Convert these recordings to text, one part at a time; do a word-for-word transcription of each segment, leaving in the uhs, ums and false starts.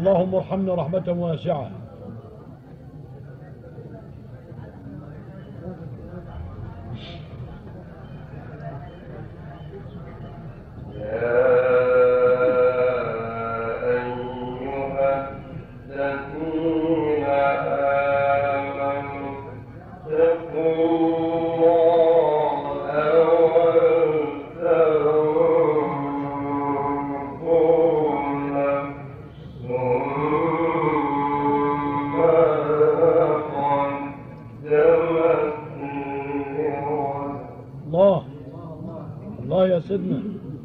اللهم ارحمنا رحمة واسعة. الله الله يا سيدنا.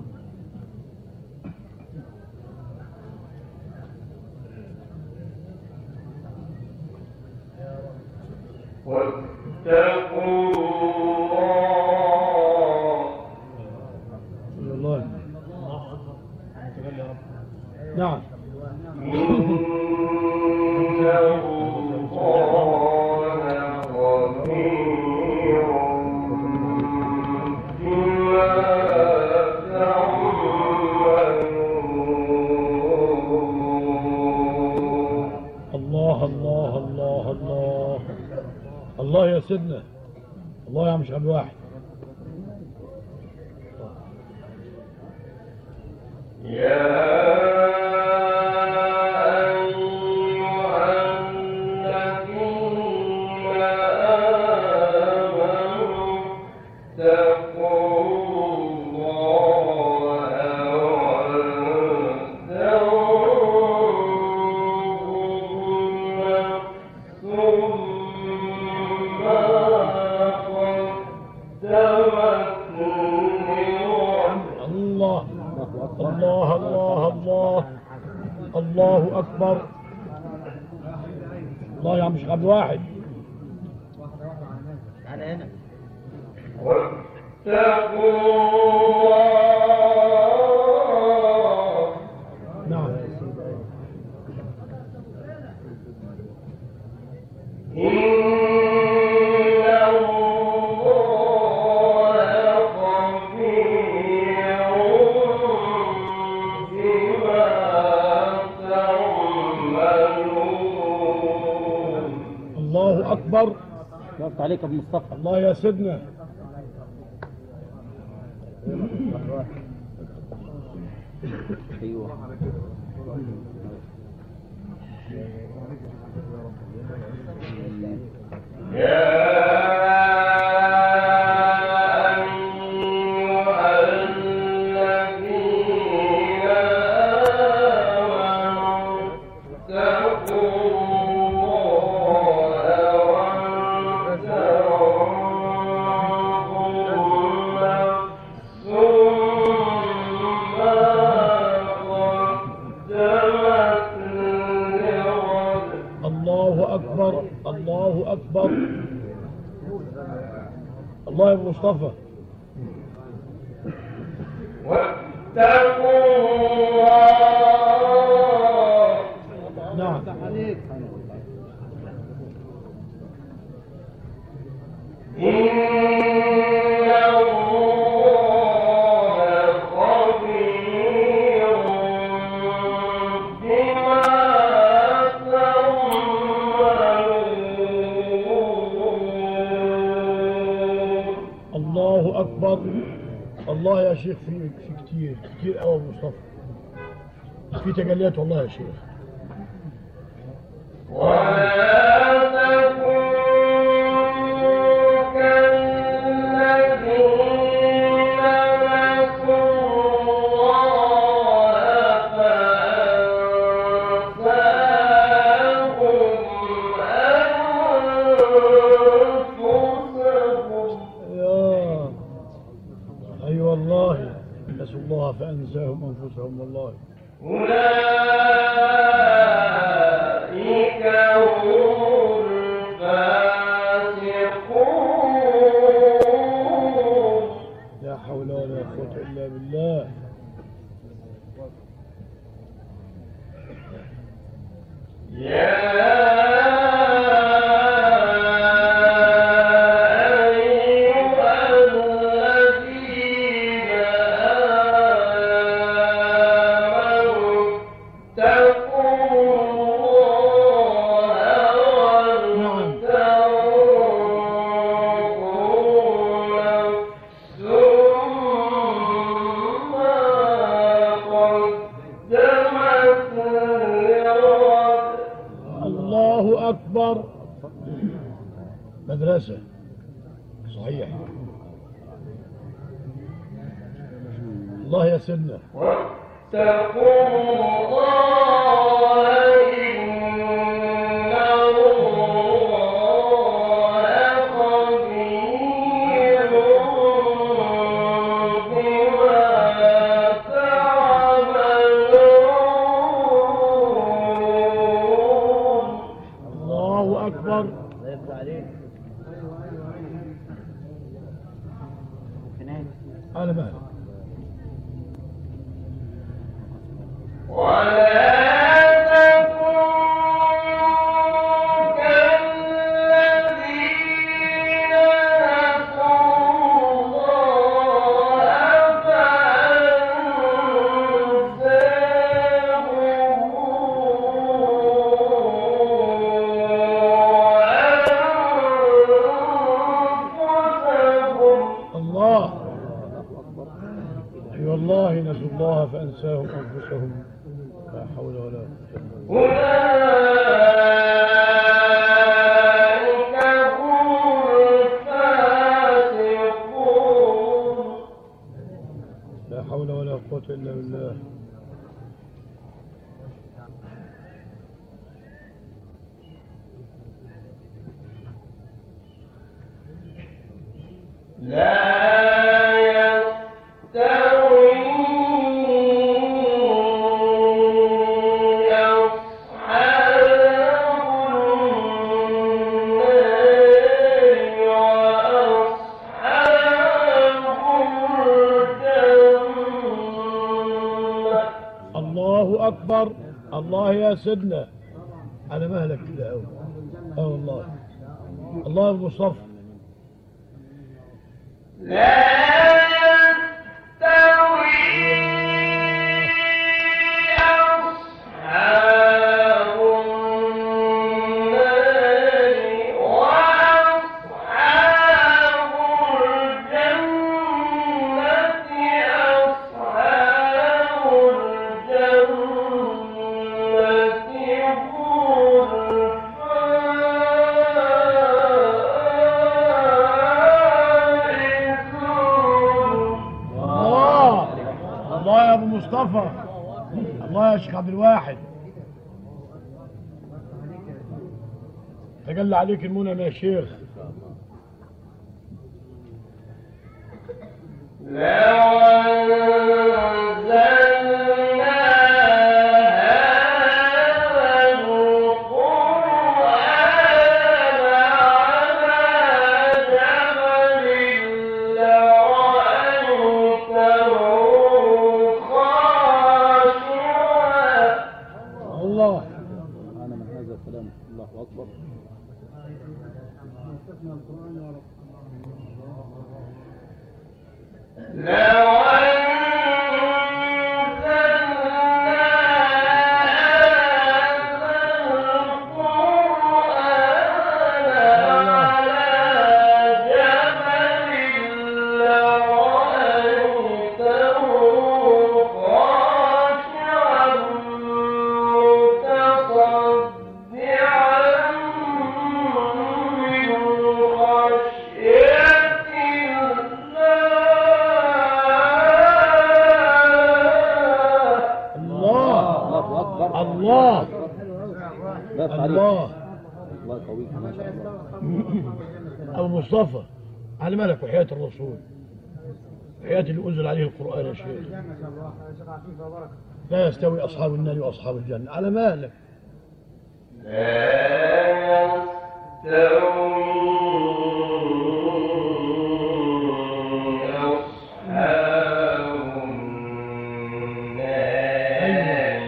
واتقوا الله. نعم. الله الله الله الله الله يا سيدنا. الله يا مش عبد واحد. يا الله الله الله الله الله أكبر. الله يا مش عبد واحد. تعالى هنا. واتقوا الله. نعم. الله أكبر. وقفت عليك ابو مصطفى. الله يا سيدنا. ايوه. الله أكبر. الله أكبر. الله يا ابو مصطفى. واتقوا الله. نعم. الله أكبر. الله يا شيخ في في كتير كتير قوي ابو مصطفى. في تجليات والله يا شيخ. أي والله نسوا الله فأنساهم أنفسهم والله. أولئك هم الفاسقون. لا حول ولا قوة إلا بالله. يا تقول مدرسة صحيح. الله يا سيدنا. واتقوا الله إن الله خبير بما تعملون. الله أكبر. على مالك. ولا تكن كالذين نسوا الله فأنساهم الله. أي والله نسوا الله فأنساهم أنفسهم. لا حول ولا قوة إلا بالله. أولئك هم الفاسقون. لا حول ولا قوة إلا بالله. لا يستوي الله أكبر. الله يا سيدنا. على مهلك كده أوي. اه والله. الله يا أبو مصطفى. لا يستوي أصحاب النار وأصحاب الجنة. أصحاب الجنة الله يا ابو مصطفى. الله يا شيخ عبد الواحد. تجلى عليك المنى يا شيخ. لو أنزلنا هذا القرآن على جبل لرأيته خاشعا. الله. أنا من هذا الكلام. الله أكبر. لو أنزلنا هذا القرآن على جبل لرأيته خاشعا متصدعا من خشية الله. الله الله. الله قوي ما شاء الله. أبو مصطفى على مالك وحياة الرسول. حياة اللي أنزل عليه القرآن يا شيخ. لا يستوي أصحاب النار وأصحاب الجنة. على مالك. لا يستوي أصحاب النار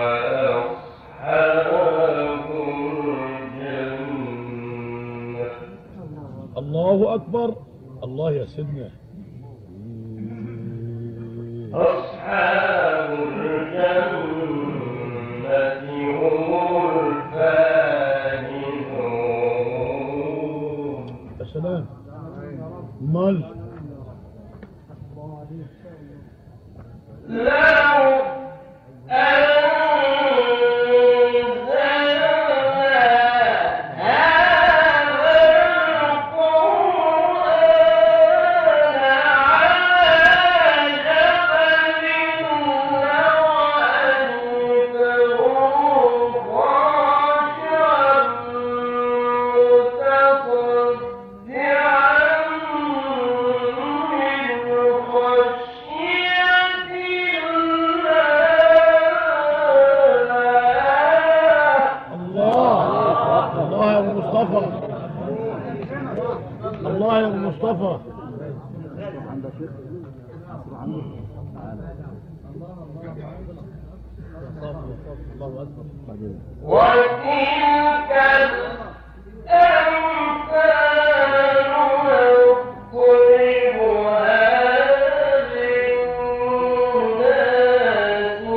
وأصحاب الجنة. الله أكبر. الله يا سيدنا. أصحاب الجنة هم الفائزون. يا سلام. مال. لو أنزلنا هذا الله أكبر. وتلك الأمثال نضربها للناس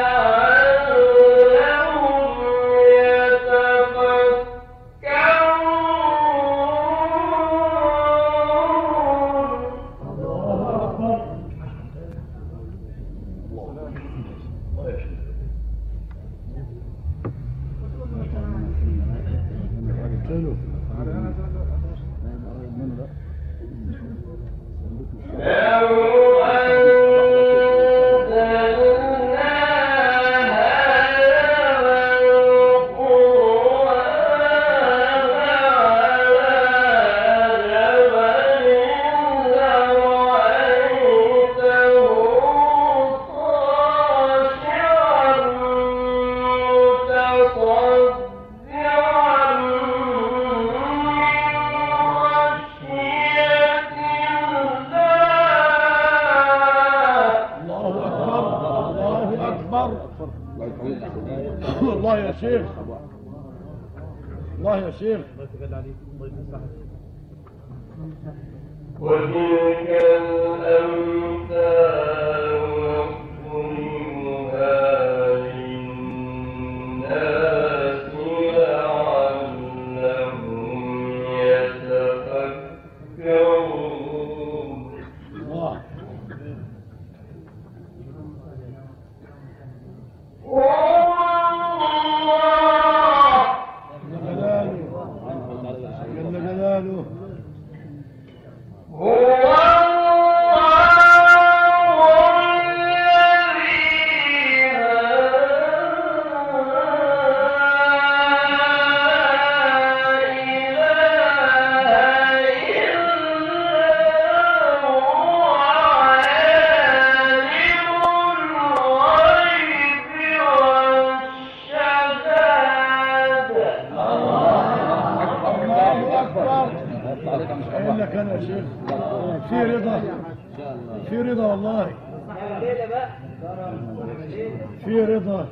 الله يا شيخ، الله يا شيخ. وتلك الأمثال نضربها للناس لعلهم يتفكرون. الله جل جلاله هو لك انا يا شيخ في رضا، في رضا والله، في رضا.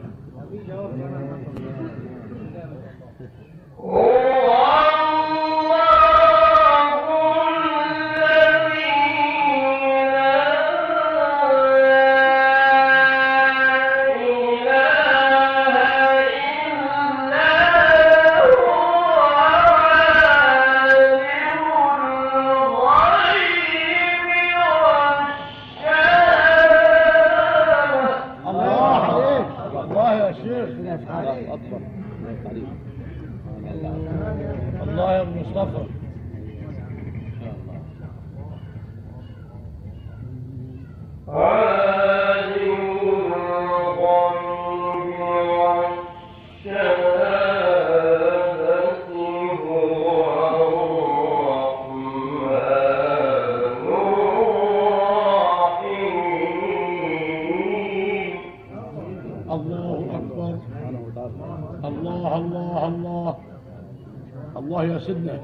الله يا ابن مصطفى. الله أكبر. الله الله الله الله يا سيدنا.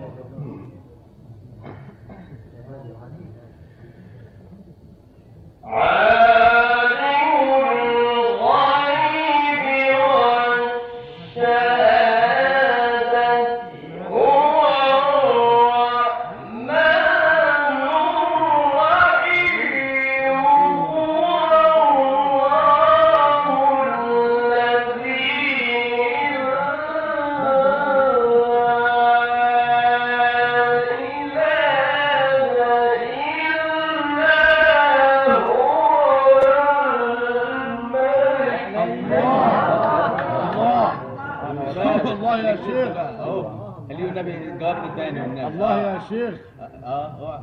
الله يا شيخ. اللي النبي الجواب الثاني والنبي. الله يا شيخ. اه اه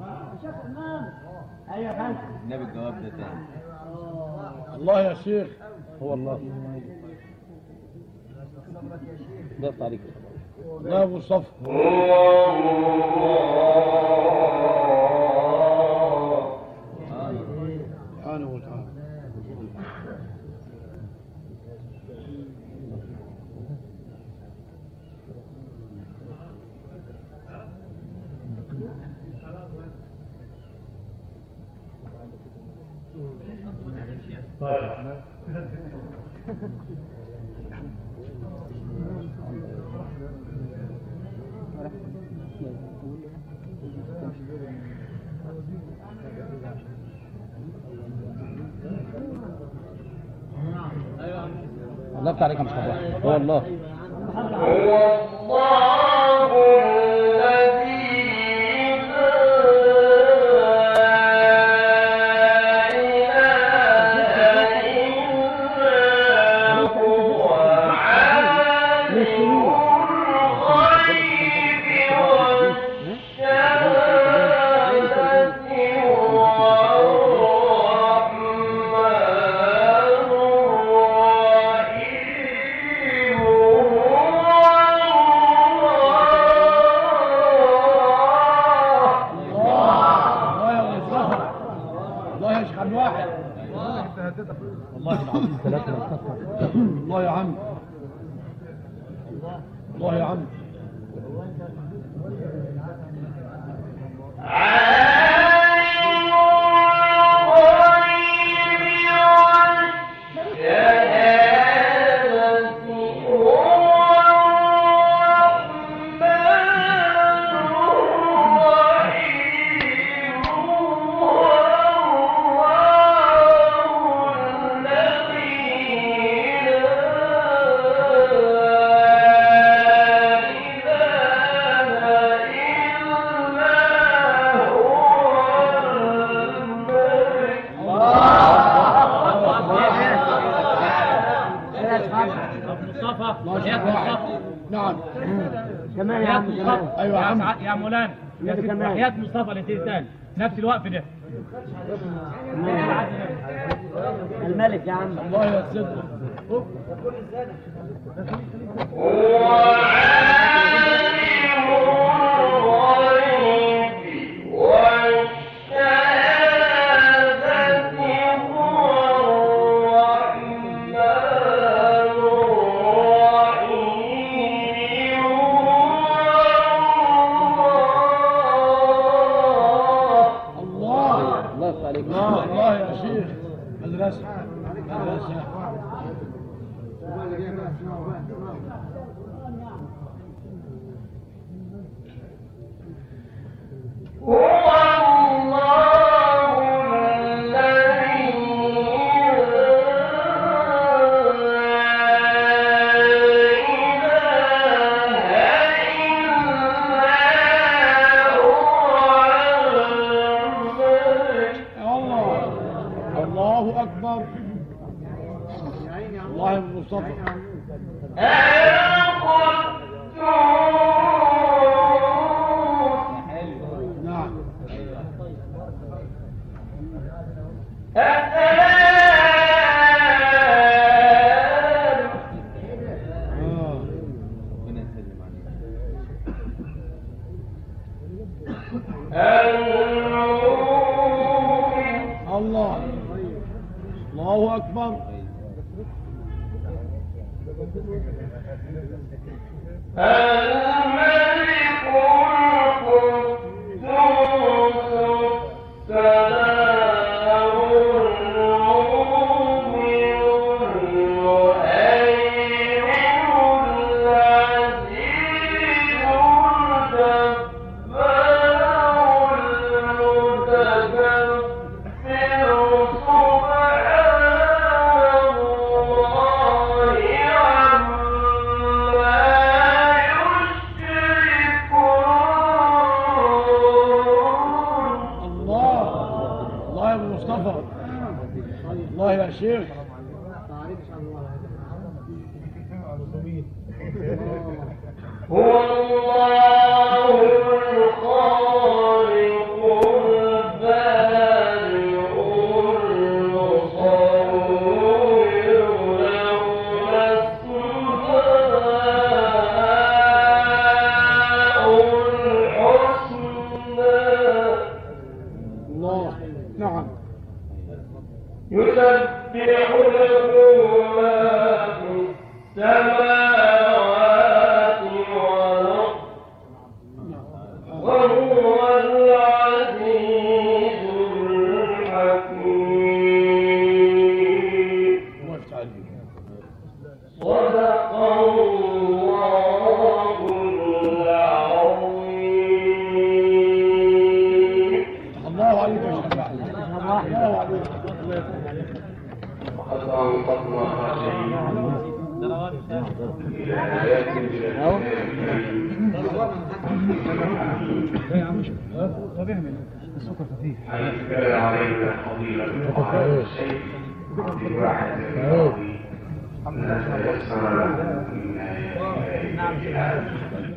النبي الجواب ده ثاني. الله يا شيخ. هو الله ضغط عليك. الله يا ابو صف. سبحانه وتعالى. الله يفتح عليك يا مصطفى. هو الله هو الله الذي والله العظيم ثلاثة الله يا عم الله يا عم نعم كمان يا عم كمان. ايوه يا عم يا مولانا وحياة مصطفى الانسان نفس الوقف ده الملك يا عم. الله يا سيدنا هو عالم الغيب والشهادة هو الرحمن الرحيم الله الله يفتح عليك. الله الله يا شيخ مدرسة مدرسة هو الله الذي الله الله أكبر الله يا مصطفى نعم آه. ربنا يسلم عليك. الله الله أكبر الملك القدوس السلام المؤمن المهيمن العزيز الجبار المتكبر سبحان الله عما يشركون. الله الله يا أبو مصطفى الله يا شيخ هو الله الخالق البارئ المصور له الأسماء الحسنى. الله نعم يسبح له ما في السماوات والأرض وهو العزيز الحكيم. اهو السكر خفيف. حيث علينا فضيلة القرآن الشيخ عبد الواحد الراوي لا تيسر له إلا إلى